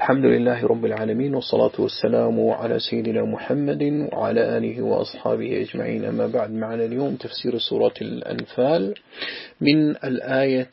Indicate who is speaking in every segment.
Speaker 1: الحمد لله رب العالمين، والصلاة والسلام على سيدنا محمد وعلى آله وأصحابه أجمعين. أما بعد، معنا اليوم تفسير سورة الأنفال من الآية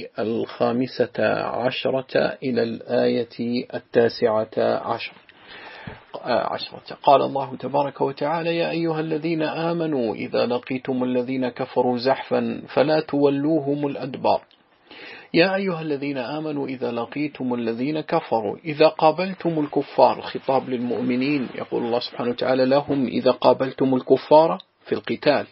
Speaker 1: 15 إلى الآية 19. قال الله تبارك وتعالى: يا أيها الذين آمنوا إذا لقيتم الذين كفروا زحفا فلا تولوهم الأدبار. يا أيها الذين آمنوا إذا لقيتم الذين كفروا، إذا قابلتم الكفار، خطاب للمؤمنين، يقول الله سبحانه وتعالى لهم: إذا قابلتم الكفار في القتال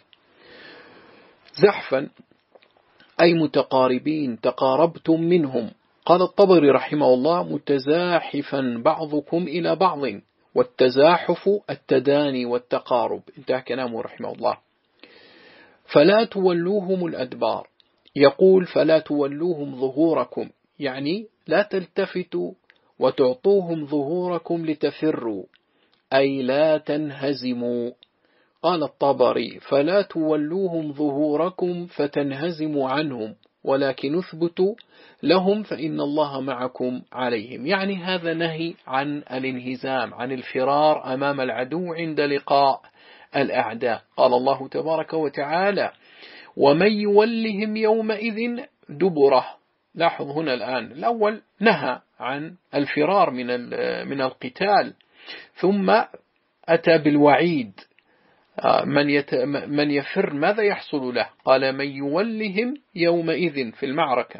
Speaker 1: زحفا أي متقاربين، تقاربتم منهم. قال الطبري رحمه الله: متزاحفا بعضكم إلى بعض، والتزاحف التداني والتقارب. انتهى كلامه رحمه الله. فلا تولوهم الأدبار، يقول: فلا تولوهم ظهوركم، يعني لا تلتفتوا وتعطوهم ظهوركم لتفروا، أي لا تنهزموا. قال الطبري: فلا تولوهم ظهوركم فتنهزموا عنهم، ولكن اثبتوا لهم فإن الله معكم عليهم. يعني هذا نهي عن الانهزام، عن الفرار أمام العدو عند لقاء الأعداء. قال الله تبارك وتعالى: ومن يولهم يومئذ دبره. لاحظ هنا الآن الأول نهى عن الفرار من القتال، ثم أتى بالوعيد. من يفر ماذا يحصل له؟ قال: من يولهم يومئذ في المعركة.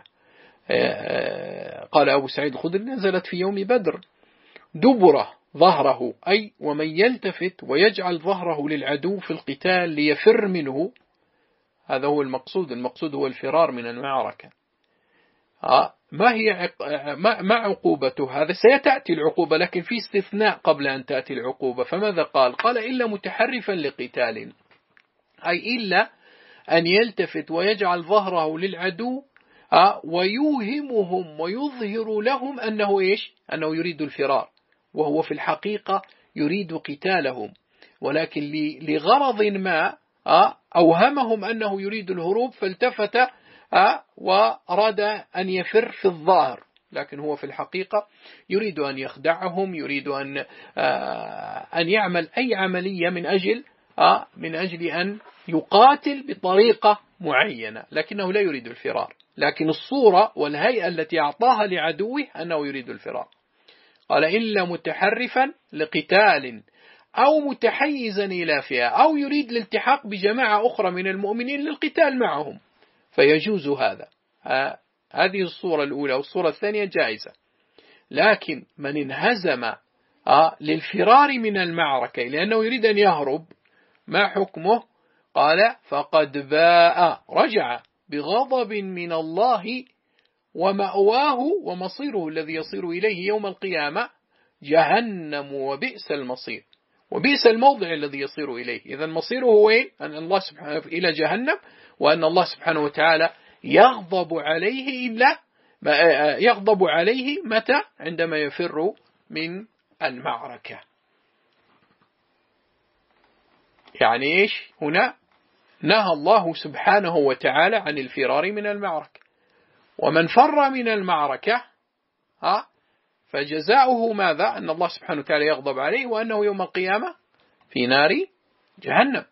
Speaker 1: قال أبو سعيد الخدري: نزلت في يوم بدر. دبره ظهره، أي ومن يلتفت ويجعل ظهره للعدو في القتال ليفر منه، هذا هو المقصود. المقصود هو الفرار من المعركة. ما عقوبته؟ هذا سيتأتي العقوبة، لكن في استثناء قبل أن تأتي العقوبة. فماذا قال؟ قال: إلا متحرفا لقتال، أي إلا أن يلتفت ويجعل ظهره للعدو ويوهمهم ويظهر لهم أنه إيش؟ أنه يريد الفرار، وهو في الحقيقة يريد قتالهم، ولكن لغرض ما أوهمهم أنه يريد الهروب، فالتفت وأراد أن يفر في الظاهر، لكن هو في الحقيقة يريد أن يخدعهم، يريد أن يعمل أي عملية من أجل أن يقاتل بطريقة معينة، لكنه لا يريد الفرار. لكن الصورة والهيئة التي أعطاها لعدوه أنه يريد الفرار. قال: إلا متحرفا لقتال أو متحيزا إلى فئة، أو يريد الالتحاق بجماعة أخرى من المؤمنين للقتال معهم، فيجوز هذا. هذه الصورة الأولى. والصورة الثانية جائزة. لكن من انهزم للفرار من المعركة لأنه يريد أن يهرب، ما حكمه؟ قال: فقد باء، رجع بغضب من الله، ومأواه ومصيره الذي يصير إليه يوم القيامة جهنم، وبئس المصير، وبئس الموضع الذي يصير إليه. إذن مصيره هو أن الله سبحانه إلى جهنم، وأن الله سبحانه وتعالى يغضب عليه متى؟ عندما يفر من المعركة. يعني إيش هنا؟ نهى الله سبحانه وتعالى عن الفرار من المعركة، ومن فر من المعركة فجزاؤه ماذا؟ أن الله سبحانه وتعالى يغضب عليه، وأنه يوم القيامة في نار جهنم.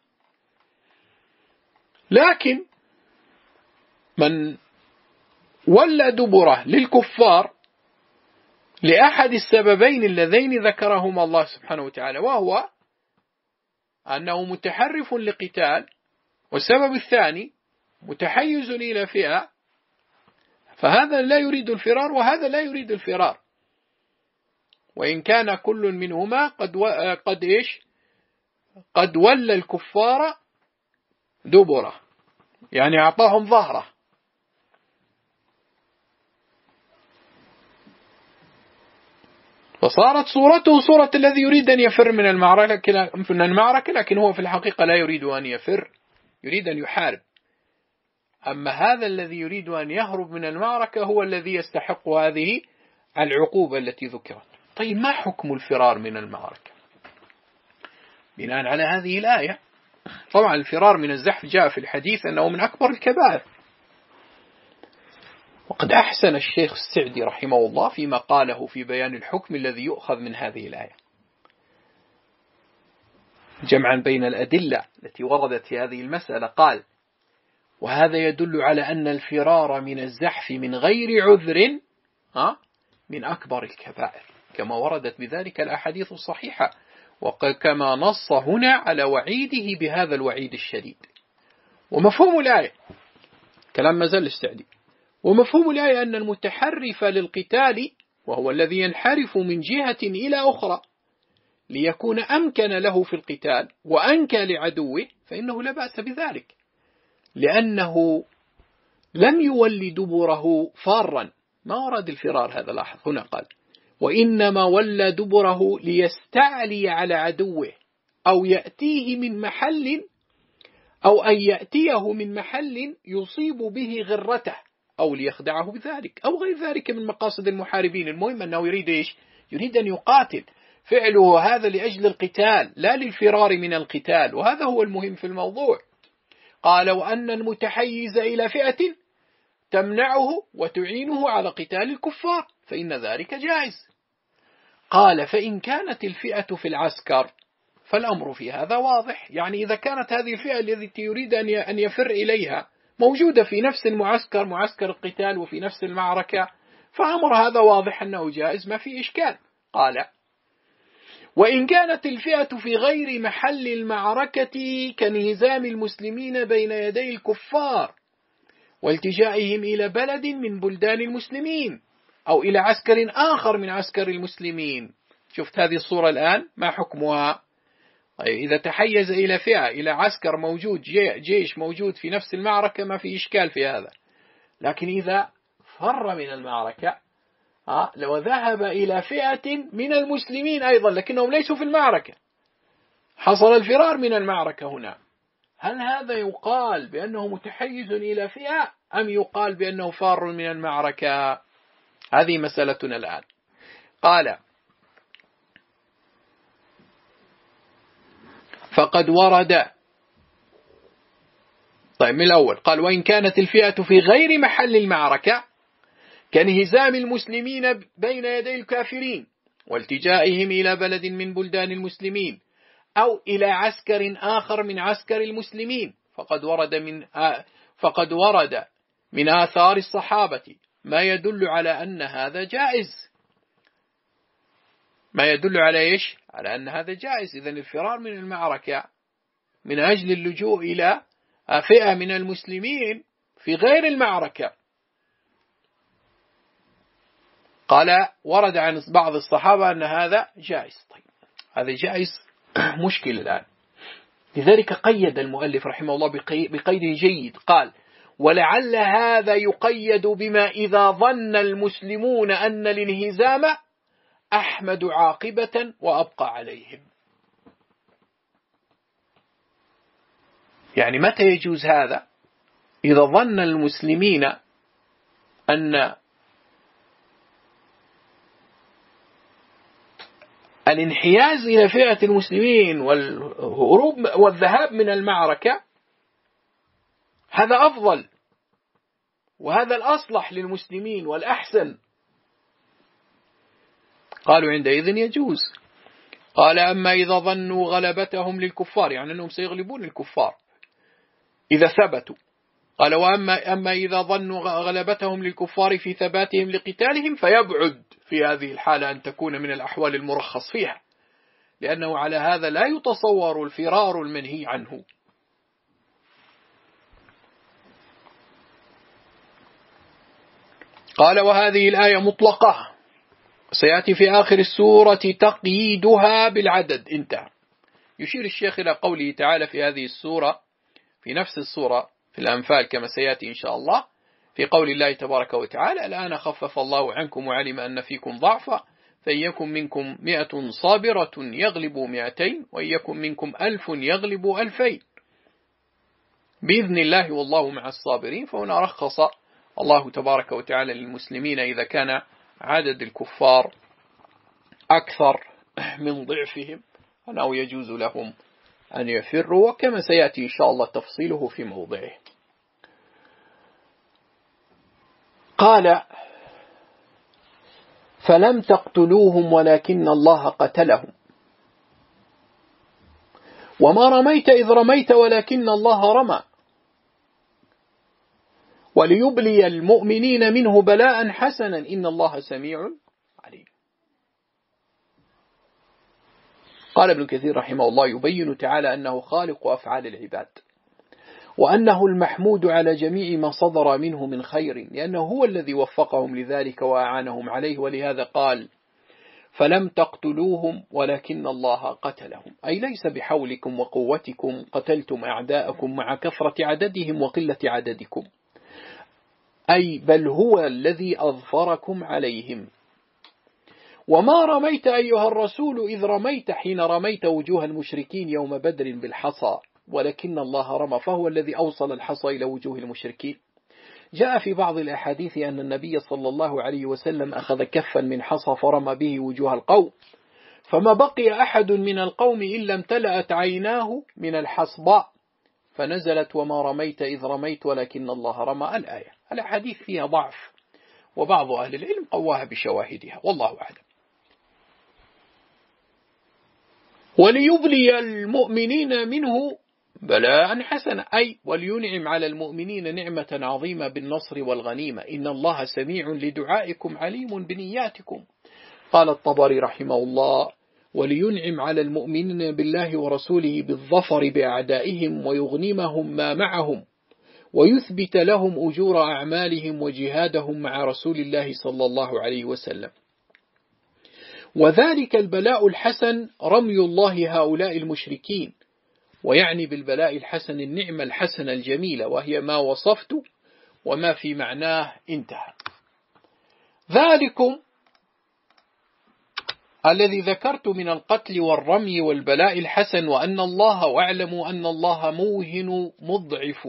Speaker 1: لكن من ولى دبره للكفار لأحد السببين اللذين ذكرهما الله سبحانه وتعالى، وهو أنه متحرف لقتال، والسبب الثاني متحيز إلى فئة، فهذا لا يريد الفرار وهذا لا يريد الفرار، وإن كان كل منهما قد ولى الكفار دبره، يعني أعطاهم ظهره. فصارت صورته صورة الذي يريد أن يفر من المعركة، لكن هو في الحقيقة لا يريد أن يفر، يريد أن يحارب. أما هذا الذي يريد أن يهرب من المعركة هو الذي يستحق هذه العقوبة التي ذكرت. طيب، ما حكم الفرار من المعركة بناء على هذه الآية؟ طبعا الفرار من الزحف جاء في الحديث أنه من أكبر الكبائر، وقد أحسن الشيخ السعدي رحمه الله فيما قاله في بيان الحكم الذي يؤخذ من هذه الآية، جمعا بين الأدلة التي وردت في هذه المسألة. قال: وهذا يدل على أن الفرار من الزحف من غير عذر من أكبر الكبائر، كما وردت بذلك الأحاديث الصحيحة، وكما نص هنا على وعيده بهذا الوعيد الشديد. ومفهوم الآية، كلام ما زال السعدي، ومفهوم الآية أن المتحرف للقتال وهو الذي ينحرف من جهة إلى أخرى ليكون أمكن له في القتال وأنكى لعدوه فإنه لا بأس بذلك، لأنه لم يولي دبره فارا، ما ورد الفرار هذا، لاحظ هنا قال: وإنما ولى دبره ليستعلي على عدوه أو يأتيه من محل أو أن يأتيه من محل يصيب به غرته أو ليخدعه بذلك أو غير ذلك من مقاصد المحاربين. المهم أنه يريد إيش؟ يريد أن يقاتل، فعله هذا لأجل القتال لا للفرار من القتال، وهذا هو المهم في الموضوع. قال: وأن المتحيز إلى فئة تمنعه وتعينه على قتال الكفار فإن ذلك جائز. قال: فإن كانت الفئة في العسكر فالأمر في هذا واضح، يعني إذا كانت هذه الفئة التي يريد أن يفر إليها موجودة في نفس المعسكر، معسكر القتال، وفي نفس المعركة، فأمر هذا واضح أنه جائز، ما في إشكال. قال: وإن كانت الفئة في غير محل المعركة كانهزام المسلمين بين يدي الكفار والتجائهم إلى بلد من بلدان المسلمين أو إلى عسكر آخر من عسكر المسلمين. شفت هذه الصورة الآن ما حكمها؟ إذا تحيز إلى فئة، إلى عسكر موجود، جيش موجود في نفس المعركة، ما في إشكال في هذا. لكن إذا فر من المعركة لو ذهب إلى فئة من المسلمين أيضا لكنهم ليسوا في المعركة، حصل الفرار من المعركة هنا، هل هذا يقال بأنه متحيز إلى فئة أم يقال بأنه فار من المعركة؟ هذه مسألتنا الآن. قال: فقد ورد، طيب من الأول قال: وإن كانت الفئة في غير محل المعركة كانهزام المسلمين بين يدي الكافرين والتجائهم إلى بلد من بلدان المسلمين أو إلى عسكر آخر من عسكر المسلمين، فقد ورد من آثار الصحابة ما يدل على أن هذا جائز. ما يدل على إيش؟ على أن هذا جائز. إذن الفرار من المعركة من أجل اللجوء إلى فئة من المسلمين في غير المعركة، قال ورد عن بعض الصحابة أن هذا جائز. طيب هذا جائز، مشكل الآن. لذلك قيد المؤلف رحمه الله بقيد جيد، قال: ولعل هذا يقيد بما إذا ظن المسلمون أن الانهزام أحمد عاقبة وأبقى عليهم. يعني متى يجوز هذا؟ إذا ظن المسلمين أن الانحياز إلى فئة المسلمين والهروب والذهاب من المعركة هذا أفضل وهذا الأصلح للمسلمين والأحسن، قالوا عندئذ يجوز. قال: أما إذا ظنوا غلبتهم للكفار، يعني أنهم سيغلبون الكفار إذا ثبتوا. قال: أما إذا ظنوا غلبتهم للكفار في ثباتهم لقتالهم فيبعد في هذه الحالة أن تكون من الأحوال المرخص فيها، لأنه على هذا لا يتصور الفرار المنهي عنه. قال: وهذه الآية مطلقة، سيأتي في آخر السورة تقييدها بالعدد. انتهى. يشير الشيخ إلى قوله تعالى في هذه السورة، في نفس السورة في الأنفال كما سيأتي إن شاء الله، في قول الله تبارك وتعالى: الآن خفف الله عنكم وعلم أن فيكم ضعفا فإن يكن منكم 100 صابرة يغلبوا 200 وإن يكن منكم 1000 يغلبوا 2000 بإذن الله والله مع الصابرين. فهنا رخص الله تبارك وتعالى للمسلمين إذا كان عدد الكفار أكثر من ضعفهم أنه يجوز لهم أن يفروا، وكما سيأتي إن شاء الله تفصيله في موضعه. قال فلم تقتلوهم ولكن الله قتلهم وما رميت إذ رميت ولكن الله رمى وليبلي المؤمنين منه بلاء حسنا إن الله سميع عليم. قال ابن كثير رحمه الله يبين تعالى أنه خالق أفعال العباد وأنه المحمود على جميع ما صدر منه من خير لأنه هو الذي وفقهم لذلك وأعانهم عليه، ولهذا قال فلم تقتلوهم ولكن الله قتلهم، أي ليس بحولكم وقوتكم قتلتم أعداءكم مع كثرة عددهم وقلة عددكم، أي بل هو الذي أظفركم عليهم. وما رميت أيها الرسول إذ رميت حين رميت وجوه المشركين يوم بدر بالحصى ولكن الله رمى، فهو الذي أوصل الحصى إلى وجوه المشركين. جاء في بعض الأحاديث أن النبي صلى الله عليه وسلم أخذ كفا من حصى فرمى به وجوه القوم فما بقي أحد من القوم إلا امتلأت عيناه من الحصباء فنزلت وما رميت إذ رميت ولكن الله رمى الآية. الأحاديث فيها ضعف وبعض أهل العلم قواها بشواهدها والله أعلم. وليبلي المؤمنين منه بلاء حسنا، أي ولينعم على المؤمنين نعمة عظيمة بالنصر والغنيمة إن الله سميع لدعائكم عليم بنياتكم. قال الطبري رحمه الله ولينعم على المؤمنين بالله ورسوله بالظفر بأعدائهم ويغنمهم ما معهم ويثبت لهم أجور أعمالهم وجهادهم مع رسول الله صلى الله عليه وسلم. وذلك البلاء الحسن رمي الله هؤلاء المشركين، ويعني بالبلاء الحسن النعمة الحسنة الجميلة وهي ما وصفت وما في معناه انتهى. ذلكم الذي ذكرت من القتل والرمي والبلاء الحسن وأن الله واعلموا أن الله موهن مضعف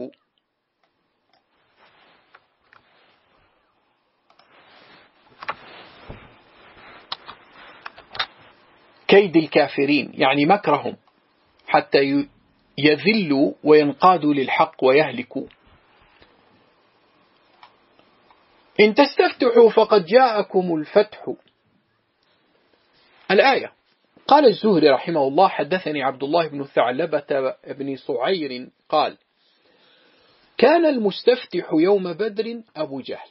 Speaker 1: كيد الكافرين، يعني مكرهم حتى يذلوا وينقادوا للحق ويهلكوا. إن تستفتحوا فقد جاءكم الفتح الآية. قال الزهري رحمه الله حدثني عبد الله بن ثعلبة بن صعير قال كان المستفتح يوم بدر أبو جهل.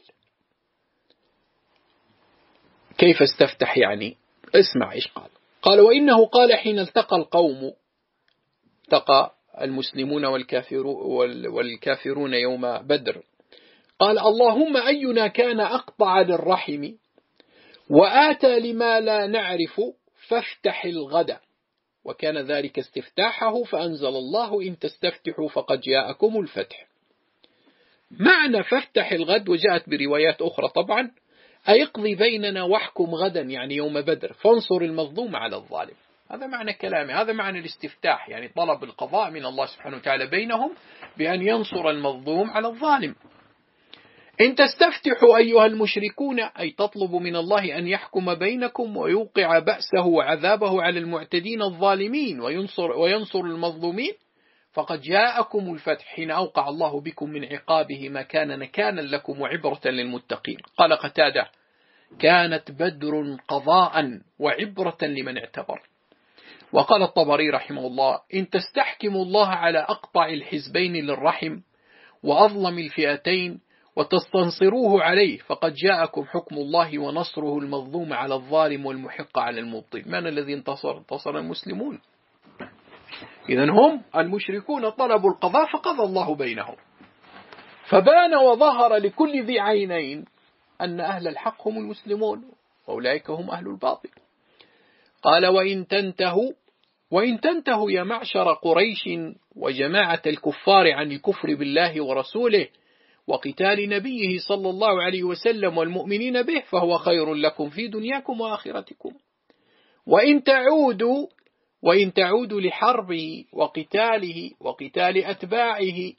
Speaker 1: كيف استفتح يعني؟ اسمع إيش قال. قال وإنه قال حين التقى القوم، التقى المسلمون والكافرون يوم بدر، قال اللهم أينا كان أقطع للرحم وآتى لما لا نعرف فافتح الغد، وكان ذلك استفتاحه فأنزل الله إن تستفتحوا فقد جاءكم الفتح. معنى فافتح الغد وجاءت بروايات أخرى طبعا أي اقضي بيننا واحكم غدا يعني يوم بدر فانصر المظلوم على الظالم. هذا معنى كلامي، هذا معنى الاستفتاح، يعني طلب القضاء من الله سبحانه وتعالى بينهم بأن ينصر المظلوم على الظالم. إن تستفتحوا أيها المشركون أي تطلب من الله أن يحكم بينكم ويوقع بأسه وعذابه على المعتدين الظالمين وينصر المظلومين فقد جاءكم الفتح حين أوقع الله بكم من عقابه ما كان نكالا لكم وعبرة للمتقين. قال قتادة كانت بدر قضاء وعبرة لمن اعتبر. وقال الطبري رحمه الله إن تستحكموا الله على أقطع الحزبين للرحم وأظلم الفئتين وتستنصروه عليه فقد جاءكم حكم الله ونصره المظلوم على الظالم والمحق على المبطل. من الذي انتصر المسلمون. إذن هم المشركون طلبوا القضاء فقضى الله بينهم، فبان وظهر لكل ذي عينين أن أهل الحق هم المسلمون وأولئك هم أهل الباطل. قال وإن تنتهوا يا معشر قريش وجماعة الكفار عن الكفر بالله ورسوله وقتال نبيه صلى الله عليه وسلم والمؤمنين به فهو خير لكم في دنياكم وآخرتكم. وإن تعودوا لحربه وقتاله وقتال أتباعه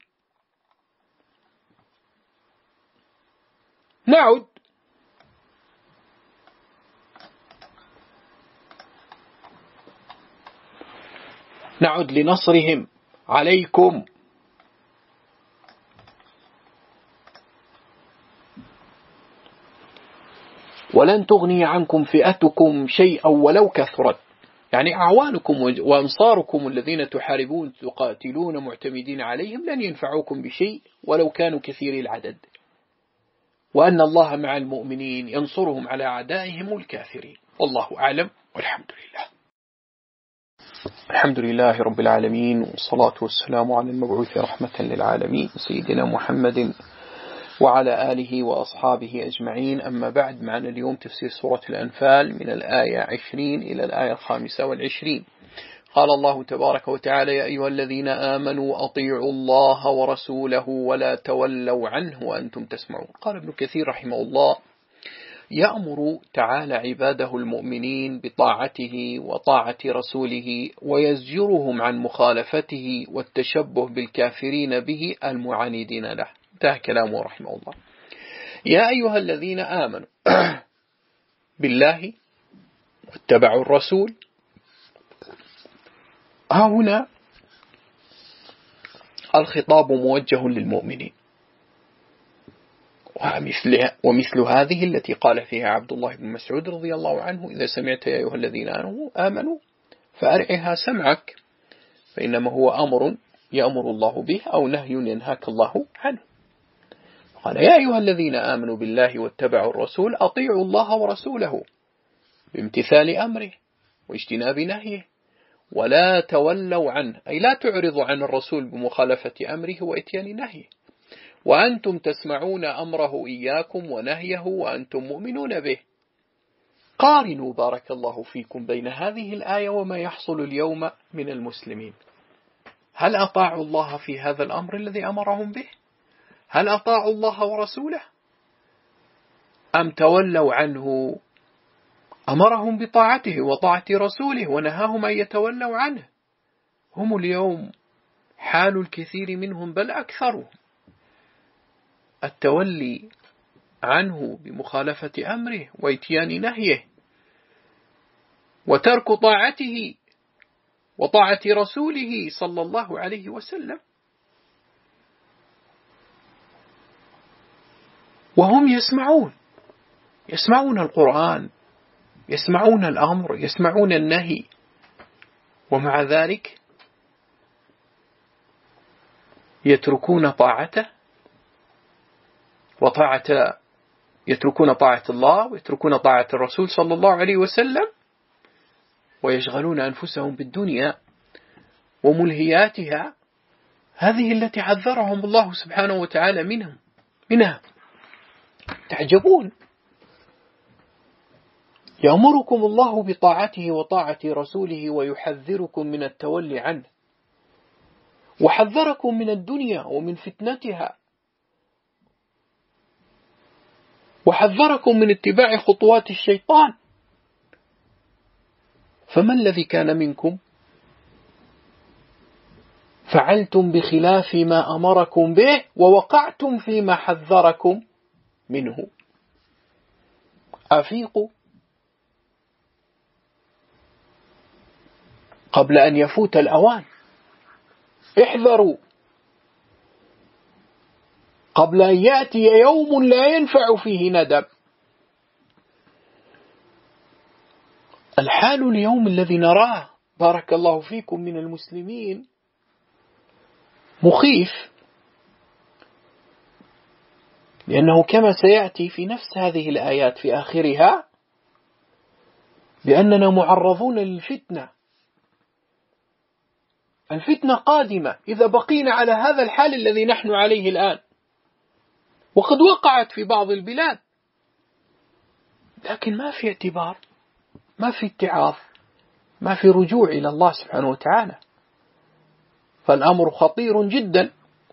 Speaker 1: نعد لنصرهم عليكم. ولن تغني عنكم فئتكم شيئا ولو كثرت، يعني أعوانكم وأنصاركم الذين تحاربون تقاتلون معتمدين عليهم لن ينفعوكم بشيء ولو كانوا كثير العدد، وأن الله مع المؤمنين ينصرهم على أعدائهم الكافرين. والله أعلم، والحمد لله. الحمد لله رب العالمين، والصلاة والسلام على المبعوث رحمة للعالمين سيدنا محمد وعلى آله وأصحابه أجمعين. أما بعد، معنا اليوم تفسير سورة الأنفال من الآية 20 إلى الآية 25. قال الله تبارك وتعالى: يا أيها الذين آمنوا أطيعوا الله ورسوله ولا تولوا عنه وأنتم تسمعون. قال ابن كثير رحمه الله: يأمر تعالى عباده المؤمنين بطاعته وطاعة رسوله، ويزجرهم عن مخالفته والتشبه بالكافرين به المعاندين له. انتهى كلامه رحمه الله. يا أيها الذين آمنوا بالله واتبعوا الرسول. ها هنا الخطاب موجه للمؤمنين، ومثل هذه التي قال فيها عبد الله بن مسعود رضي الله عنه: إذا سمعت يا أيها الذين آمنوا فأرعها سمعك، فإنما هو أمر يأمر الله به أو نهي ينهاك الله عنه. قال: يا أيها الذين آمنوا بالله واتبعوا الرسول أطيعوا الله ورسوله بامتثال أمره واجتناب نهيه، ولا تولوا عنه، أي لا تعرضوا عن الرسول بمخالفة أمره وإتيان نهيه، وأنتم تسمعون أمره إياكم ونهيه وأنتم مؤمنون به. قارنوا بارك الله فيكم بين هذه الآية وما يحصل اليوم من المسلمين. هل أطاعوا الله في هذا الأمر الذي أمرهم به؟ هل أطاعوا الله ورسوله؟ أم تولوا عنه؟ أمرهم بطاعته وطاعة رسوله ونهاهم أن يتولوا عنه. هم اليوم حال الكثير منهم بل أكثرهم التولي عنه بمخالفة أمره وإتيان نهيه وترك طاعته وطاعة رسوله صلى الله عليه وسلم، وهم يسمعون القرآن، يسمعون الأمر، يسمعون النهي، ومع ذلك يتركون طاعته يتركون طاعة الله ويتركون طاعة الرسول صلى الله عليه وسلم، ويشغلون أنفسهم بالدنيا وملهياتها، هذه التي عذرهم الله سبحانه وتعالى منها. تعجبون، يأمركم الله بطاعته وطاعة رسوله ويحذركم من التولي عنه، وحذركم من الدنيا ومن فتنتها، وحذركم من اتباع خطوات الشيطان. فما الذي كان منكم؟ فعلتم بخلاف ما أمركم به ووقعتم فيما حذركم منه. أفيقوا قبل أن يفوت الأوان، احذروا قبل أن يأتي يوم لا ينفع فيه ندم. الحال اليوم الذي نراه بارك الله فيكم من المسلمين مخيف، لأنه كما سيأتي في نفس هذه الآيات في آخرها بأننا معرضون للفتنة. الفتنة قادمة إذا بقينا على هذا الحال الذي نحن عليه الآن، وقد وقعت في بعض البلاد، لكن ما في اعتبار، ما في اتعاظ، ما في رجوع إلى الله سبحانه وتعالى. فالأمر خطير جدا،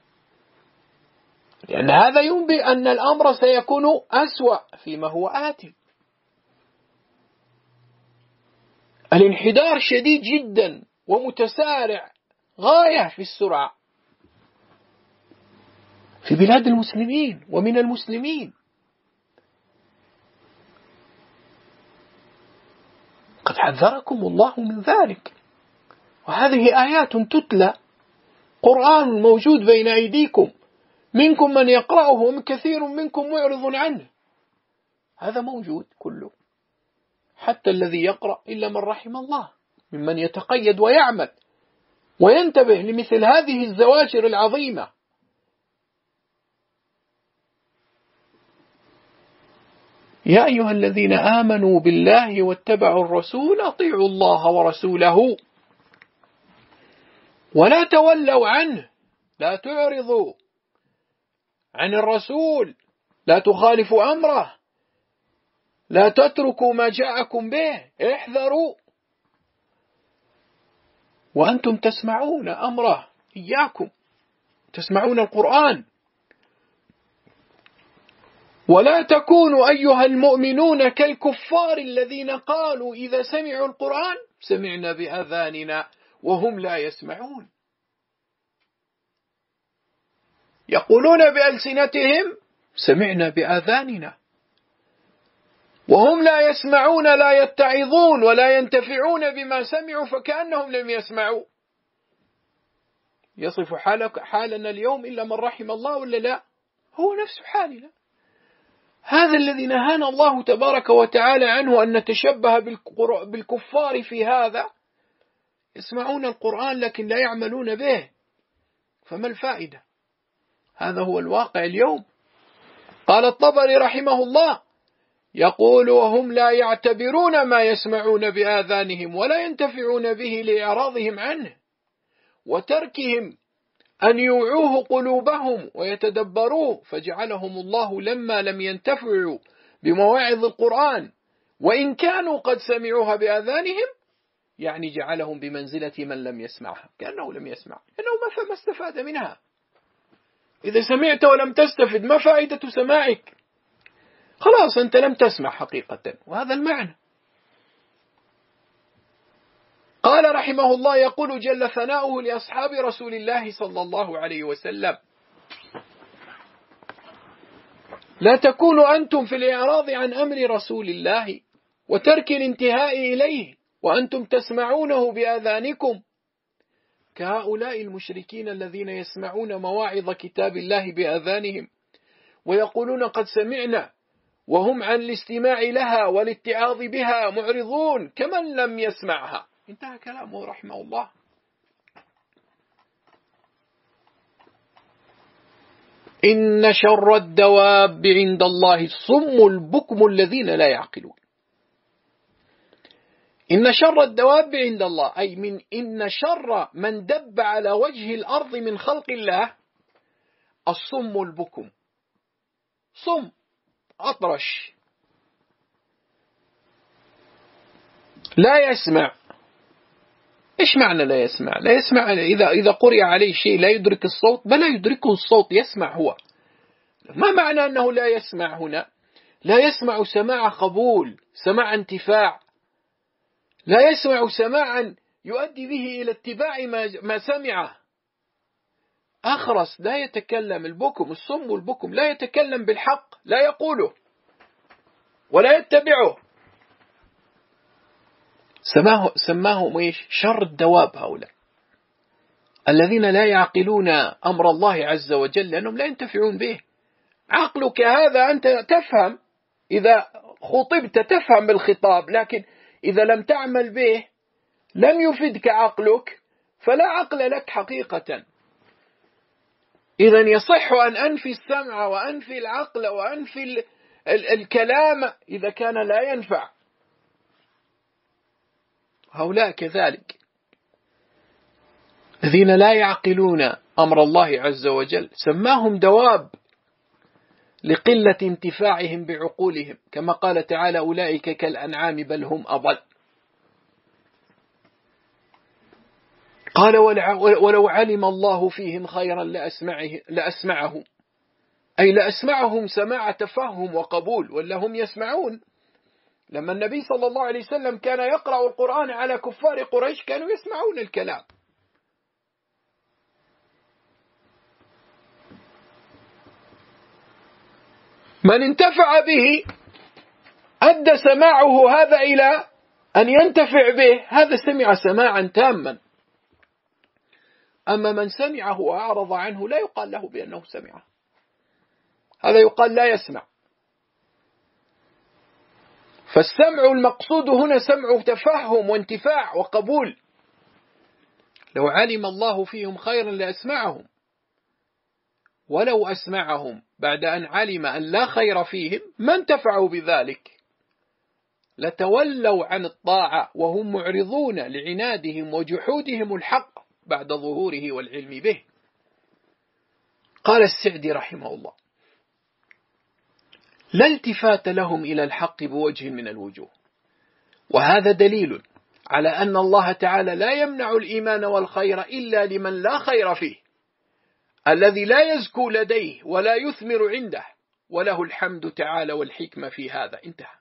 Speaker 1: لأن هذا ينبئ أن الأمر سيكون أسوأ فيما هو آتي. الانحدار شديد جدا ومتسارع غاية في السرعة في بلاد المسلمين ومن المسلمين. قد حذركم الله من ذلك، وهذه آيات تتلى، قرآن موجود بين أيديكم، منكم من يقرأه ومن كثير منكم معرض عنه. هذا موجود كله، حتى الذي يقرأ إلا من رحم الله ممن يتقيد ويعمل وينتبه لمثل هذه الزواجر العظيمة. يا أيها الذين آمنوا بالله واتبعوا الرسول أطيعوا الله ورسوله ولا تولوا عنه، لا تعرضوا عن الرسول، لا تخالفوا أمره، لا تتركوا ما جاءكم به، احذروا وأنتم تسمعون أمره، إياكم تسمعون القرآن. ولا تكونوا أيها المؤمنون كالكفار الذين قالوا إذا سمعوا القرآن سمعنا بآذاننا وهم لا يسمعون، يقولون بألسنتهم سمعنا بآذاننا وهم لا يسمعون، لا يتعظون ولا ينتفعون بما سمعوا فكأنهم لم يسمعوا. يصف حالنا اليوم إلا من رحم الله ولا لا؟ هو نفس حالنا. هذا الذي نهانا الله تبارك وتعالى عنه أن نتشبه بالكفار في هذا، يسمعون القرآن لكن لا يعملون به، فما الفائدة؟ هذا هو الواقع اليوم. قال الطبري رحمه الله يقول وهم لا يعتبرون ما يسمعون بآذانهم ولا ينتفعون به لإعراضهم عنه وتركهم أن يوعوه قلوبهم ويتدبروه، فجعلهم الله لما لم ينتفعوا بمواعظ القرآن وإن كانوا قد سمعوها بآذانهم، يعني جعلهم بمنزلة من لم يسمعها، كأنه لم يسمع، لأنه ما استفاد منها. إذا سمعت ولم تستفد ما فائدة سماعك؟ خلاص أنت لم تسمع حقيقة، وهذا المعنى. قال رحمه الله يقول جل ثناؤه لأصحاب رسول الله صلى الله عليه وسلم لا تكونوا أنتم في الإعراض عن أمر رسول الله وترك الانتهاء إليه وأنتم تسمعونه بآذانكم كهؤلاء المشركين الذين يسمعون مواعظ كتاب الله بآذانهم ويقولون قد سمعنا وهم عن الاستماع لها والاتعاظ بها معرضون كمن لم يسمعها. انتهى كلامه رحمه الله. إن شر الدواب عند الله الصم البكم الذين لا يعقلون. إن شر الدواب عند الله أي من إن شر من دب على وجه الأرض من خلق الله الصم البكم، صم أطرش لا يسمع. إيش معنى لا يسمع؟ لا يسمع إذا قرئ عليه شيء لا يدرك الصوت، بل لا يدركه الصوت، يسمع هو. ما معنى أنه لا يسمع هنا؟ لا يسمع سماع قبول، سماع انتفاع، لا يسمع سماعا يؤدي به إلى اتباع ما سمعه. أخرس لا يتكلم، البكم الصم والبكم لا يتكلم بالحق، لا يقوله ولا يتبعه. سماهم إيش؟ شر الدواب هؤلاء الذين لا يعقلون أمر الله عز وجل لأنهم لا ينتفعون به. عقلك هذا أنت تفهم، إذا خطبت تفهم بالخطاب، لكن إذا لم تعمل به لم يفدك عقلك، فلا عقل لك حقيقة. إذن يصح أن أنفي السمع وأنفي العقل وأنفي الكلام إذا كان لا ينفع. هؤلاء كذلك الذين لا يعقلون أمر الله عز وجل سماهم دواب لقلة انتفاعهم بعقولهم، كما قال تعالى أولئك كالأنعام بل هم أضل. قال ولو علم الله فيهم خيرا لأسمعهم، أي لأسمعهم سماع تفهم وقبول، ولا هم يسمعون. لما النبي صلى الله عليه وسلم كان يقرأ القرآن على كفار قريش كانوا يسمعون الكلام. من انتفع به أدى سماعه هذا إلى أن ينتفع به، هذا سمع سماعا تاما. أما من سمعه وأعرض عنه لا يقال له بأنه سمعه، هذا يقال لا يسمع. فالسمع المقصود هنا سمع تفهم وانتفاع وقبول. لو علم الله فيهم خيرا لأسمعهم، ولو أسمعهم بعد أن علم أن لا خير فيهم ما انتفعوا بذلك، لتولوا عن الطاعة وهم معرضون لعنادهم وجحودهم الحق بعد ظهوره والعلم به. قال السعدي رحمه الله: لا التفات لهم إلى الحق بوجه من الوجوه. وهذا دليل على أن الله تعالى لا يمنع الإيمان والخير إلا لمن لا خير فيه، الذي لا يزكو لديه ولا يثمر عنده، وله الحمد تعالى والحكمة في هذا. انتهى.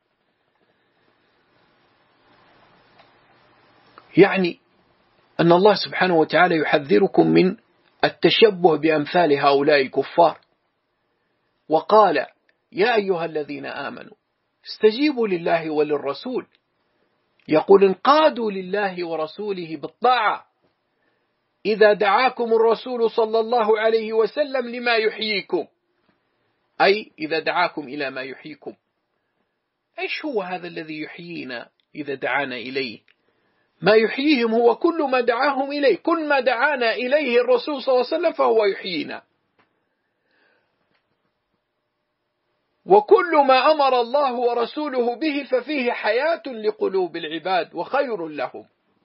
Speaker 1: يعني أن الله سبحانه وتعالى يحذركم من التشبه بأمثال هؤلاء الكفار، وقال: يا أيها الذين آمنوا استجيبوا لله وللرسول. يقول: انقادوا لله ورسوله بالطاعة إذا دعاكم الرسول صلى الله عليه وسلم لما يحييكم، أي إذا دعاكم إلى ما يحييكم. إيش هو هذا الذي يحيينا إذا دعانا إليه؟ ما يحييهم هو كل ما دعاهم إليه، كل ما دعانا إليه الرسول صلى الله عليه وسلم فهو يحيينا، وكل ما أمر الله ورسوله به ففيه حياة لقلوب العباد وخير لهم.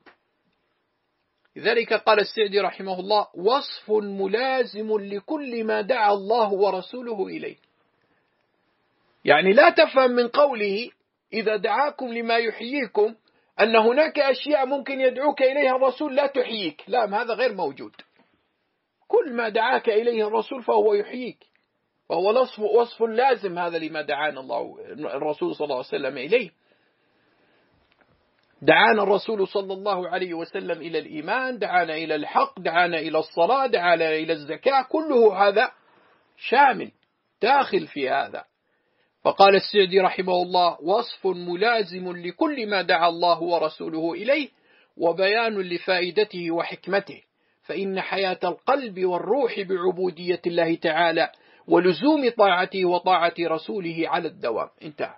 Speaker 1: لذلك قال السعدي رحمه الله: وصف ملازم لكل ما دعا الله ورسوله إليه. يعني لا تفهم من قوله إذا دعاكم لما يحييكم أن هناك أشياء ممكن يدعوك إليها الرسول لا تحييك، لا، هذا غير موجود. كل ما دعاك إليه الرسول فهو يحييك، فهو وصف لازم هذا لما دعانا الله الرسول صلى الله عليه وسلم إليه. دعانا الرسول صلى الله عليه وسلم إلى الإيمان، دعانا إلى الحق، دعانا إلى الصلاة، دعانا إلى الزكاة، كله هذا شامل داخل في هذا. فقال السعدي رحمه الله: وصف ملازم لكل ما دعا الله ورسوله إليه، وبيان لفائدته وحكمته، فإن حياة القلب والروح بعبودية الله تعالى ولزوم طاعته وطاعة رسوله على الدوام. انتهى.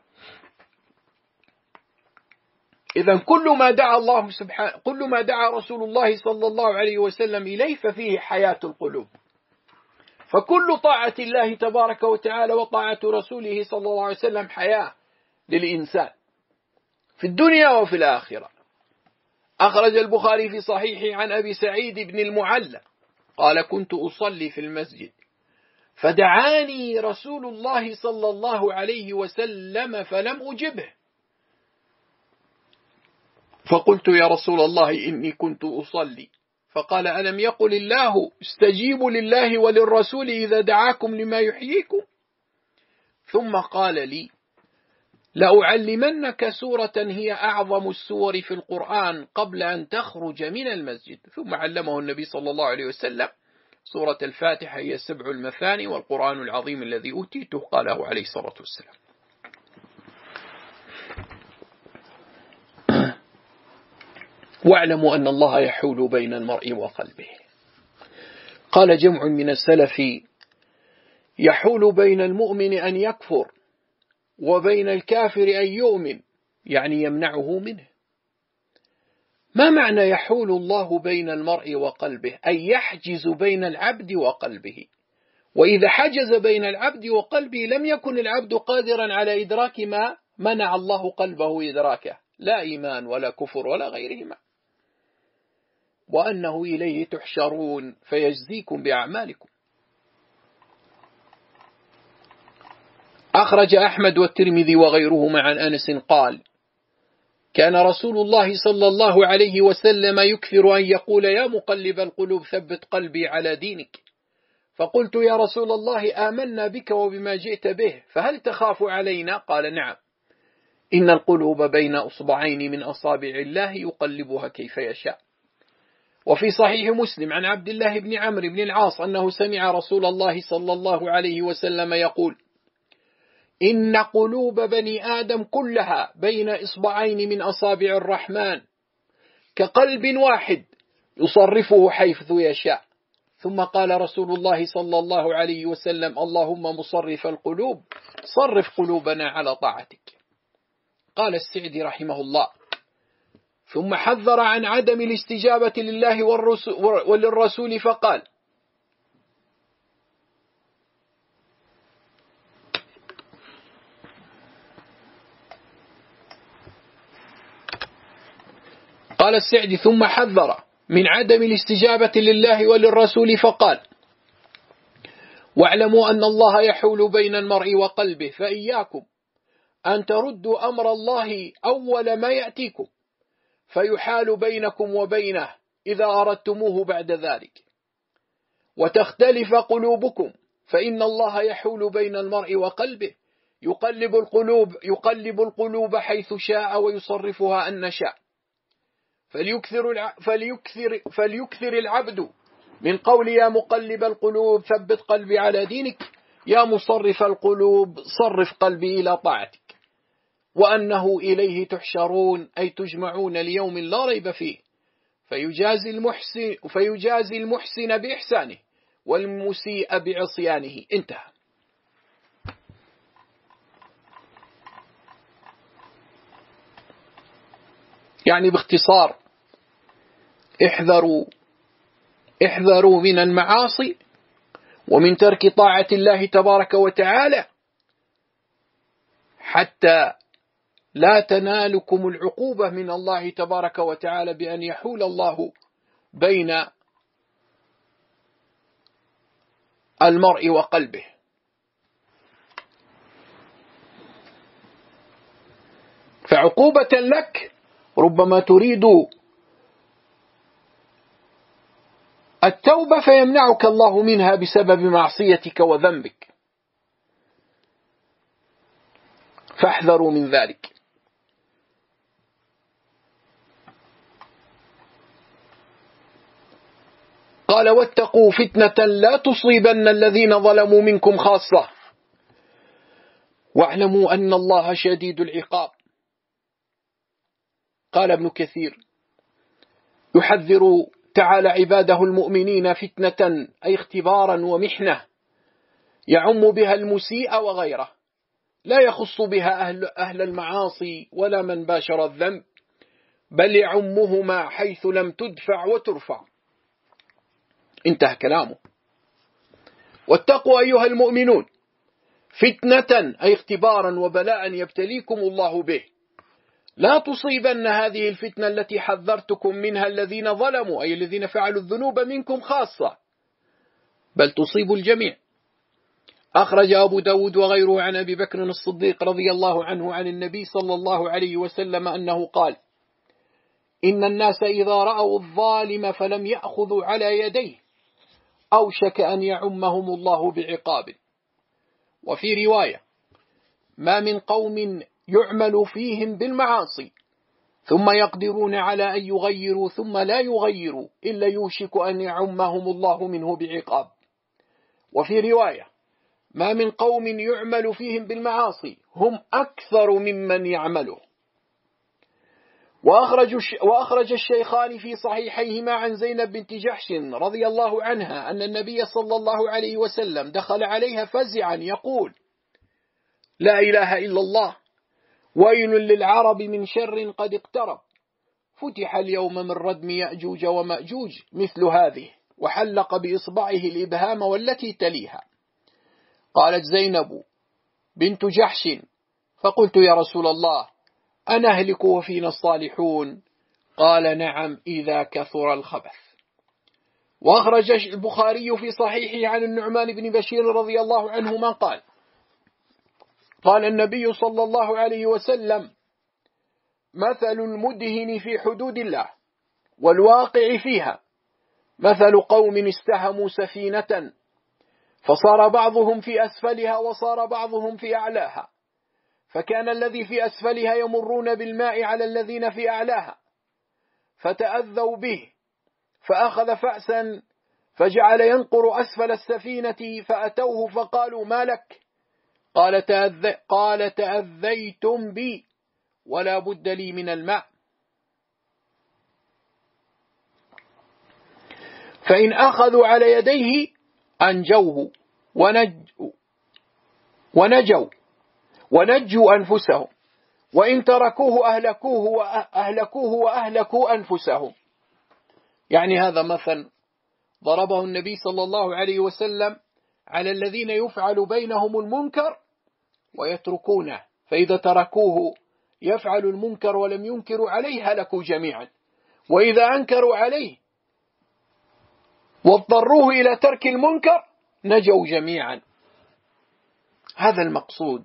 Speaker 1: إذن كل ما دعا رسول الله صلى الله عليه وسلم إليه ففيه حياة القلوب. فكل طاعة الله تبارك وتعالى وطاعة رسوله صلى الله عليه وسلم حياة للإنسان في الدنيا وفي الآخرة. أخرج البخاري في صحيحه عن أبي سعيد بن المعلى قال: كنت أصلي في المسجد فدعاني رسول الله صلى الله عليه وسلم فلم أجبه، فقلت: يا رسول الله إني كنت أصلي. فقال: ألم يقل الله استجيبوا لله وللرسول إذا دعاكم لما يحييكم؟ ثم قال لي: لأعلمنك سورة هي أعظم السور في القرآن قبل أن تخرج من المسجد. ثم علمه النبي صلى الله عليه وسلم سورة الفاتحة، هي 7 المثاني والقرآن العظيم الذي أوتيته، قاله عليه الصلاة والسلام. واعلموا أن الله يحول بين المرء وقلبه. قال جمع من السلف: يحول بين المؤمن أن يكفر وبين الكافر أن يؤمن، يعني يمنعه منه. ما معنى يحول الله بين المرء وقلبه؟ أي يحجز بين العبد وقلبه. وإذا حجز بين العبد وقلبه لم يكن العبد قادرا على إدراك ما منع الله قلبه إدراكه، لا إيمان ولا كفر ولا غيرهما، وأنه إليه تحشرون فيجزيكم بأعمالكم. أخرج أحمد والترمذي وغيرهما عن أنس قال: كان رسول الله صلى الله عليه وسلم يكثر أن يقول: يا مقلب القلوب ثبت قلبي على دينك. فقلت: يا رسول الله آمنا بك وبما جئت به، فهل تخاف علينا؟ قال: نعم، إن القلوب بين أصبعين من أصابع الله يقلبها كيف يشاء. وفي صحيح مسلم عن عبد الله بن عمرو بن العاص أنه سمع رسول الله صلى الله عليه وسلم يقول: إن قلوب بني آدم كلها بين إصبعين من أصابع الرحمن كقلب واحد يصرفه حيث يشاء. ثم قال رسول الله صلى الله عليه وسلم: اللهم مصرف القلوب صرف قلوبنا على طاعتك. قال السعدي رحمه الله: ثم حذر عن عدم الاستجابة لله وللرسول فقال: قال السعدي: ثم حذر من عدم الاستجابة لله وللرسول فقال: واعلموا أن الله يحول بين المرء وقلبه، فإياكم أن تردوا أمر الله أول ما يأتيكم فيحال بينكم وبينه إذا أردتموه بعد ذلك، وتختلف قلوبكم، فإن الله يحول بين المرء وقلبه يقلب القلوب حيث شاء ويصرفها أن شاء، فليكثر العبد من قول: يا مقلب القلوب ثبت قلبي على دينك، يا مصرف القلوب صرف قلبي إلى طاعتك، وأنه إليه تحشرون، أي تجمعون ليوم لا ريب فيه، فيجازي المحسن بإحسانه والمسيء بعصيانه. انتهى. يعني باختصار: احذروا من المعاصي ومن ترك طاعة الله تبارك وتعالى حتى لا تنالكم العقوبة من الله تبارك وتعالى بأن يحول الله بين المرء وقلبه. فعقوبة لك ربما تريد التوبة فيمنعك الله منها بسبب معصيتك وذنبك، فاحذروا من ذلك. قال: واتقوا فتنة لا تصيبن الذين ظلموا منكم خاصة واعلموا أن الله شديد العقاب. قال ابن كثير: يحذر تعالى عباده المؤمنين فتنة، أي اختبارا ومحنة، يعم بها المسيء وغيره، لا يخص بها أهل المعاصي ولا من باشر الذنب، بل يعمهما حيث لم تدفع وترفع. انتهى كلامه. واتقوا أيها المؤمنون فتنة، أي اختبارا وبلاء يبتليكم الله به، لا تصيبن هذه الفتنة التي حذرتكم منها الذين ظلموا، أي الذين فعلوا الذنوب منكم خاصة، بل تصيب الجميع. أخرج أبو داود وغيره عن أبي بكر الصديق رضي الله عنه عن النبي صلى الله عليه وسلم أنه قال: إن الناس إذا رأوا الظالم فلم يأخذوا على يديه أوشك أن يعمهم الله بعقاب. وفي رواية: ما من قوم يعمل فيهم بالمعاصي ثم يقدرون على أن يغيروا ثم لا يغيروا إلا يوشك أن يعمهم الله منه بعقاب. وفي رواية: ما من قوم يعمل فيهم بالمعاصي هم أكثر ممن يعمله. وأخرج الشيخان في صحيحيهما عن زينب بنت جحش رضي الله عنها أن النبي صلى الله عليه وسلم دخل عليها فزعا يقول: لا إله إلا الله، ويل للعرب من شر قد اقترب، فتح اليوم من ردم يأجوج ومأجوج مثل هذه، وحلق بإصبعه الإبهام والتي تليها. قالت زينب بنت جحش: فقلت: يا رسول الله، أنهلك وفينا الصالحون؟ قال: نعم، إذا كثر الخبث. وأخرج البخاري في صحيحه عن النعمان بن بشير رضي الله عنهما قال: قال النبي صلى الله عليه وسلم: مثل المدهن في حدود الله والواقع فيها مثل قوم استهموا سفينة فصار بعضهم في أسفلها وصار بعضهم في أعلاها، فكان الذي في أسفلها يمرون بالماء على الذين في أعلاها فتأذوا به، فأخذ فأسا فجعل ينقر أسفل السفينة، فأتوه فقالوا: ما لك؟ قال: تأذيتم بي ولا بد لي من الماء، فإن أخذوا على يديه أنجوه ونجوا أنفسهم، وإن تركوه أهلكوه وأهلكوا أنفسهم. يعني هذا مثل ضربه النبي صلى الله عليه وسلم على الذين يفعل بينهم المنكر ويتركونه، فإذا تركوه يفعل المنكر ولم ينكروا عليه هلكوا جميعا، وإذا أنكروا عليه واضطروه إلى ترك المنكر نجوا جميعا. هذا المقصود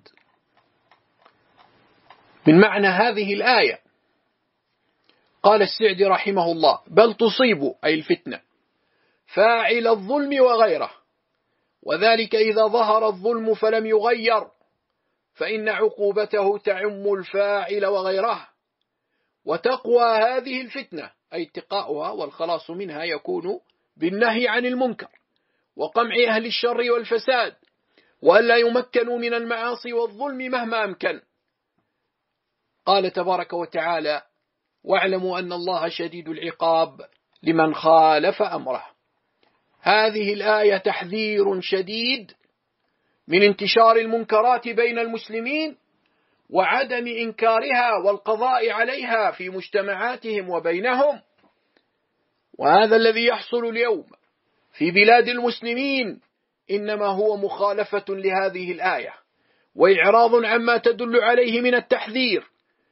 Speaker 1: من معنى هذه الآية. قال السعدي رحمه الله: بل تصيب، أي الفتنة، فاعل الظلم وغيره، وذلك إذا ظهر الظلم فلم يغير، فإن عقوبته تعم الفاعل وغيره. وتقوى هذه الفتنة، أي اتقاؤها والخلاص منها، يكون بالنهي عن المنكر وقمع أهل الشر والفساد، وألا يمكنوا من المعاصي والظلم مهما أمكن. قال تبارك وتعالى: واعلموا أن الله شديد العقاب لمن خالف أمره. هذه الآية تحذير شديد من انتشار المنكرات بين المسلمين وعدم إنكارها والقضاء عليها في مجتمعاتهم وبينهم. وهذا الذي يحصل اليوم في بلاد المسلمين إنما هو مخالفة لهذه الآية وإعراض عما تدل عليه من التحذير.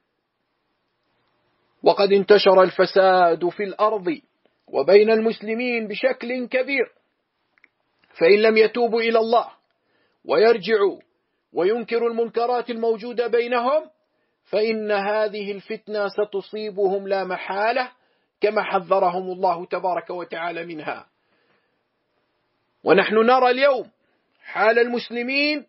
Speaker 1: وقد انتشر الفساد في الأرض وبين المسلمين بشكل كبير، فإن لم يتوبوا إلى الله ويرجعوا وينكروا المنكرات الموجودة بينهم فإن هذه الفتنة ستصيبهم لا محالة، كما حذرهم الله تبارك وتعالى منها. ونحن نرى اليوم حال المسلمين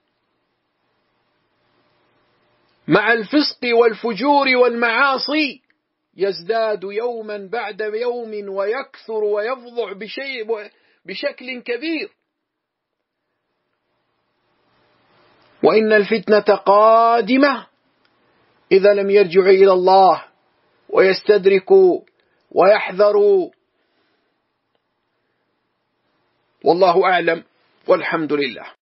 Speaker 1: مع الفسق والفجور والمعاصي يزداد يوما بعد يوم ويكثر ويفظع بشكل كبير. وإن الفتنة قادمة إذا لم يرجعوا إلى الله ويستدركوا ويحذروا. والله أعلم، والحمد لله.